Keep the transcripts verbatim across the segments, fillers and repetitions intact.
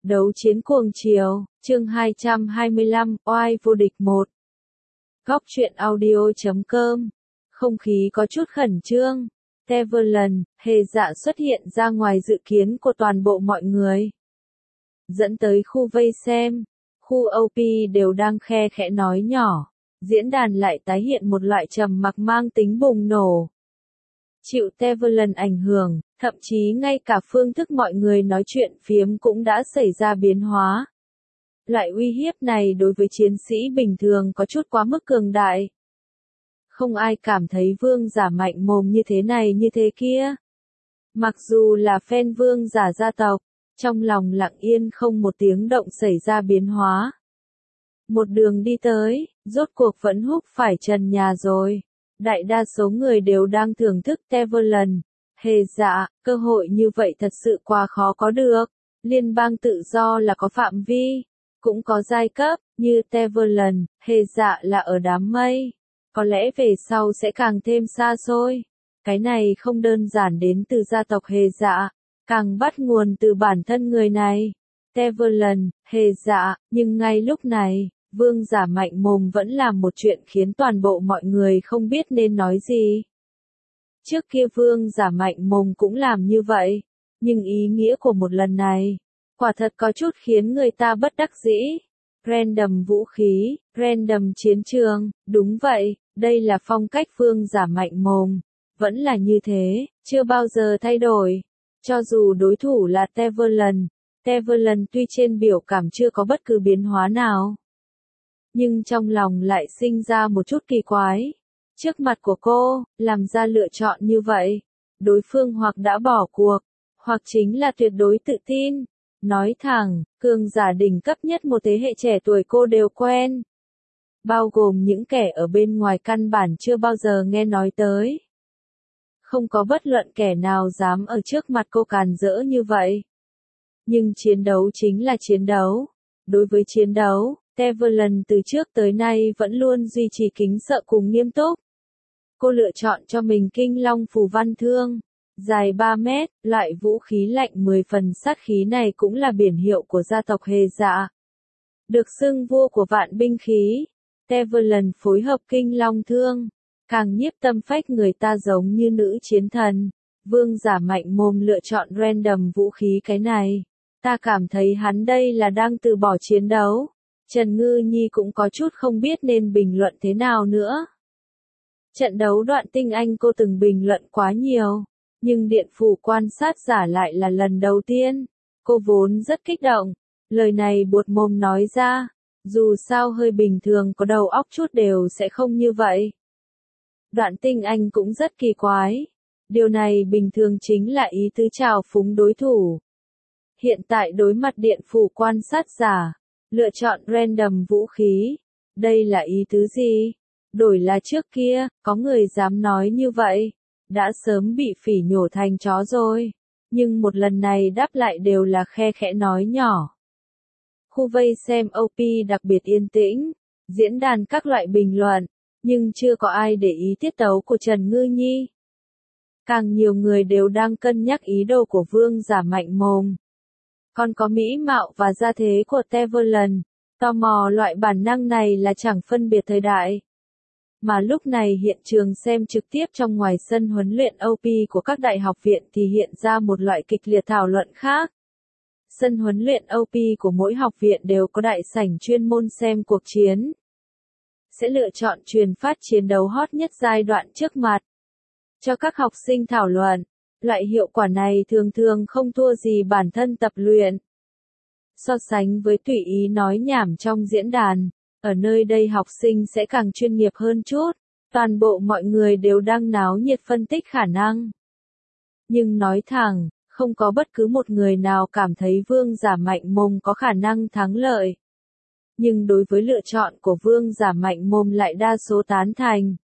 Đấu chiến cuồng chiều, chương hai trăm hai mươi lăm, oai vô địch một. Góc truyện audio chấm com. Không khí có chút khẩn trương. Teverland, hề dạ xuất hiện ra ngoài dự kiến của toàn bộ mọi người. Dẫn tới khu vây xem, khu ô pê đều đang khe khẽ nói nhỏ. Diễn đàn lại tái hiện một loại trầm mặc mang tính bùng nổ. Chịu Teverland ảnh hưởng, thậm chí ngay cả phương thức mọi người nói chuyện phiếm cũng đã xảy ra biến hóa. Loại uy hiếp này đối với chiến sĩ bình thường có chút quá mức cường đại. Không ai cảm thấy vương giả mạnh mồm như thế này như thế kia. Mặc dù là fan vương giả gia tộc, trong lòng lặng yên không một tiếng động xảy ra biến hóa. Một đường đi tới, rốt cuộc vẫn húc phải trần nhà rồi. Đại đa số người đều đang thưởng thức Teverland. Hề dạ, cơ hội như vậy thật sự quá khó có được. Liên bang tự do là có phạm vi, cũng có giai cấp, như Teverland, hề dạ là ở đám mây. Có lẽ về sau sẽ càng thêm xa xôi. Cái này không đơn giản đến từ gia tộc hề dạ, càng bắt nguồn từ bản thân người này. Teverland, hề dạ, nhưng ngay lúc này, vương giả mạnh mồm vẫn làm một chuyện khiến toàn bộ mọi người không biết nên nói gì. Trước kia vương giả mạnh mồm cũng làm như vậy, nhưng ý nghĩa của một lần này, quả thật có chút khiến người ta bất đắc dĩ. Random vũ khí, random chiến trường, đúng vậy, đây là phong cách vương giả mạnh mồm, vẫn là như thế, chưa bao giờ thay đổi. Cho dù đối thủ là Teverland, Teverland tuy trên biểu cảm chưa có bất cứ biến hóa nào, nhưng trong lòng lại sinh ra một chút kỳ quái. Trước mặt của cô, làm ra lựa chọn như vậy, đối phương hoặc đã bỏ cuộc, hoặc chính là tuyệt đối tự tin. Nói thẳng, cường giả đỉnh cấp nhất một thế hệ trẻ tuổi cô đều quen. Bao gồm những kẻ ở bên ngoài căn bản chưa bao giờ nghe nói tới. Không có bất luận kẻ nào dám ở trước mặt cô càn rỡ như vậy. Nhưng chiến đấu chính là chiến đấu. Đối với chiến đấu, Teverland từ trước tới nay vẫn luôn duy trì kính sợ cùng nghiêm túc. Cô lựa chọn cho mình Kinh Long phù văn thương, dài ba mét, loại vũ khí lạnh mười phần sát khí này cũng là biển hiệu của gia tộc hề dạ. Được xưng vua của vạn binh khí, Teverland phối hợp Kinh Long thương, càng nhiếp tâm phách người ta giống như nữ chiến thần. Vương giả mạnh mồm lựa chọn random vũ khí cái này, ta cảm thấy hắn đây là đang từ bỏ chiến đấu. Trần Ngư Nhi cũng có chút không biết nên bình luận thế nào nữa. Trận đấu đoạn tinh anh cô từng bình luận quá nhiều, nhưng điện phủ quan sát giả lại là lần đầu tiên. Cô vốn rất kích động, lời này buột mồm nói ra, dù sao hơi bình thường có đầu óc chút đều sẽ không như vậy. Đoạn tinh anh cũng rất kỳ quái, điều này bình thường chính là ý tứ trào phúng đối thủ. Hiện tại đối mặt điện phủ quan sát giả, lựa chọn random vũ khí, đây là ý tứ gì? Đổi là trước kia, có người dám nói như vậy, đã sớm bị phỉ nhổ thành chó rồi. Nhưng một lần này đáp lại đều là khe khẽ nói nhỏ. Khu vây xem ô pê đặc biệt yên tĩnh, diễn đàn các loại bình luận, nhưng chưa có ai để ý tiết tấu của Trần Ngư Nhi. Càng nhiều người đều đang cân nhắc ý đồ của vương giả mạnh mồm. Còn có mỹ mạo và gia thế của Teverland, tò mò loại bản năng này là chẳng phân biệt thời đại. Mà lúc này hiện trường xem trực tiếp trong ngoài sân huấn luyện ô pê của các đại học viện thì hiện ra một loại kịch liệt thảo luận khác. Sân huấn luyện ô pê của mỗi học viện đều có đại sảnh chuyên môn xem cuộc chiến. Sẽ lựa chọn truyền phát chiến đấu hot nhất giai đoạn trước mặt, cho các học sinh thảo luận. Loại hiệu quả này thường thường không thua gì bản thân tập luyện. So sánh với tùy ý nói nhảm trong diễn đàn, ở nơi đây học sinh sẽ càng chuyên nghiệp hơn chút, toàn bộ mọi người đều đang náo nhiệt phân tích khả năng. Nhưng nói thẳng, không có bất cứ một người nào cảm thấy vương giả mạnh mồm có khả năng thắng lợi. Nhưng đối với lựa chọn của vương giả mạnh mồm lại đa số tán thành.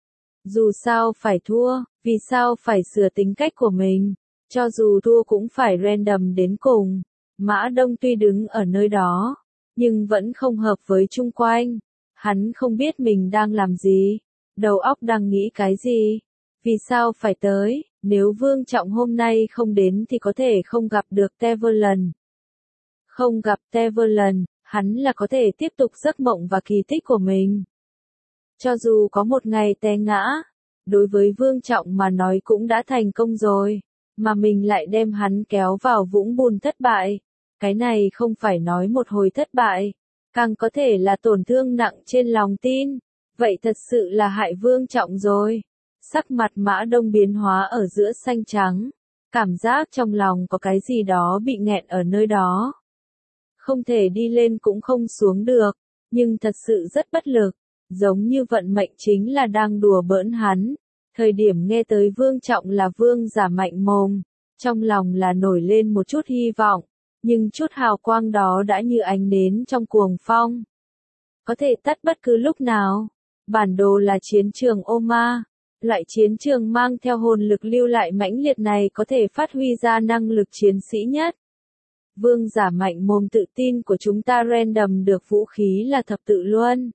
Dù sao phải thua, vì sao phải sửa tính cách của mình, cho dù thua cũng phải random đến cùng. Mã Đông tuy đứng ở nơi đó, nhưng vẫn không hợp với chung quanh. Hắn không biết mình đang làm gì, đầu óc đang nghĩ cái gì, vì sao phải tới, nếu Vương Trọng hôm nay không đến thì có thể không gặp được Teverland. Không gặp Teverland, hắn là có thể tiếp tục giấc mộng và kỳ tích của mình. Cho dù có một ngày té ngã, đối với Vương Trọng mà nói cũng đã thành công rồi, mà mình lại đem hắn kéo vào vũng bùn thất bại. Cái này không phải nói một hồi thất bại, càng có thể là tổn thương nặng trên lòng tin. Vậy thật sự là hại Vương Trọng rồi. Sắc mặt Mã Đông biến hóa ở giữa xanh trắng. Cảm giác trong lòng có cái gì đó bị nghẹn ở nơi đó. Không thể đi lên cũng không xuống được, nhưng thật sự rất bất lực. Giống như vận mệnh chính là đang đùa bỡn hắn. Thời điểm nghe tới Vương Trọng là Vương giả mạnh mồm, trong lòng là nổi lên một chút hy vọng, nhưng chút hào quang đó đã như ánh nến trong cuồng phong. Có thể tắt bất cứ lúc nào. Bản đồ là chiến trường Oma. Loại chiến trường mang theo hồn lực lưu lại mãnh liệt này có thể phát huy ra năng lực chiến sĩ nhất. Vương giả mạnh mồm tự tin của chúng ta random được vũ khí là thập tự luân.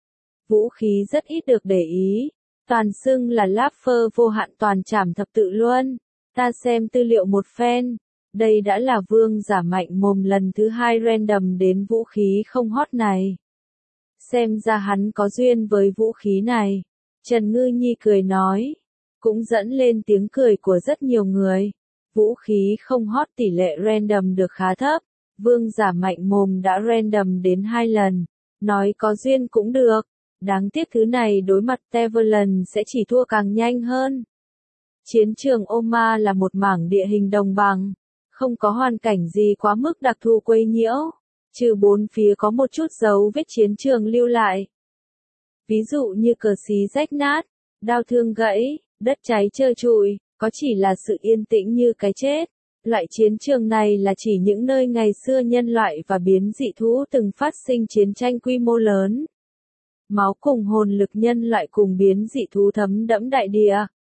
Vũ khí rất ít được để ý. Toàn xưng là Lapfer vô hạn toàn trảm thập tự luân. Ta xem tư liệu một phen. Đây đã là vương giả mạnh mồm lần thứ hai random đến vũ khí không hot này. Xem ra hắn có duyên với vũ khí này. Trần Ngư Nhi cười nói. Cũng dẫn lên tiếng cười của rất nhiều người. Vũ khí không hot tỷ lệ random được khá thấp. Vương giả mạnh mồm đã random đến hai lần. Nói có duyên cũng được. Đáng tiếc thứ này đối mặt Teverland sẽ chỉ thua càng nhanh hơn. Chiến trường Oma là một mảng địa hình đồng bằng. Không có hoàn cảnh gì quá mức đặc thù quấy nhiễu. Trừ bốn phía có một chút dấu vết chiến trường lưu lại. Ví dụ như cờ xí rách nát, đao thương gãy, đất cháy trơ trụi, có chỉ là sự yên tĩnh như cái chết. Loại chiến trường này là chỉ những nơi ngày xưa nhân loại và biến dị thú từng phát sinh chiến tranh quy mô lớn. Máu cùng hồn lực nhân loại cùng biến dị thú thấm đẫm đại địa.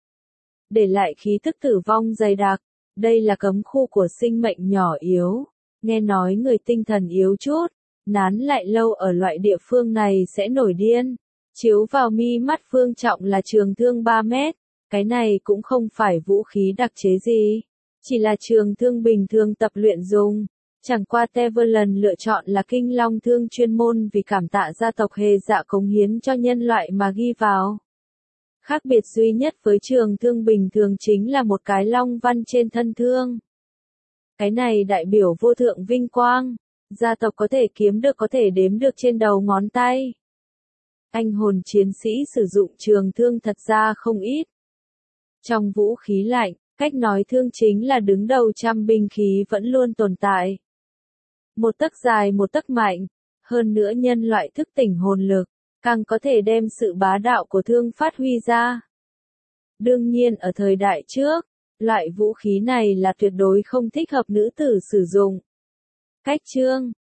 Để lại khí thức tử vong dày đặc, đây là cấm khu của sinh mệnh nhỏ yếu. Nghe nói người tinh thần yếu chút, nán lại lâu ở loại địa phương này sẽ nổi điên. Chiếu vào mi mắt Vương Trọng là trường thương ba mét, cái này cũng không phải vũ khí đặc chế gì, chỉ là trường thương bình thường tập luyện dùng. Chẳng qua Teverland lựa chọn là kinh long thương chuyên môn vì cảm tạ gia tộc Hề Dạ cống hiến cho nhân loại mà ghi vào. Khác biệt duy nhất với trường thương bình thường chính là một cái long văn trên thân thương. Cái này đại biểu vô thượng vinh quang, gia tộc có thể kiếm được có thể đếm được trên đầu ngón tay. Anh hồn chiến sĩ sử dụng trường thương thật ra không ít. Trong vũ khí lạnh, cách nói thương chính là đứng đầu trăm binh khí vẫn luôn tồn tại. Một tấc dài một tấc mạnh, hơn nữa nhân loại thức tỉnh hồn lực, càng có thể đem sự bá đạo của thương phát huy ra. Đương nhiên ở thời đại trước, loại vũ khí này là tuyệt đối không thích hợp nữ tử sử dụng. Cách chương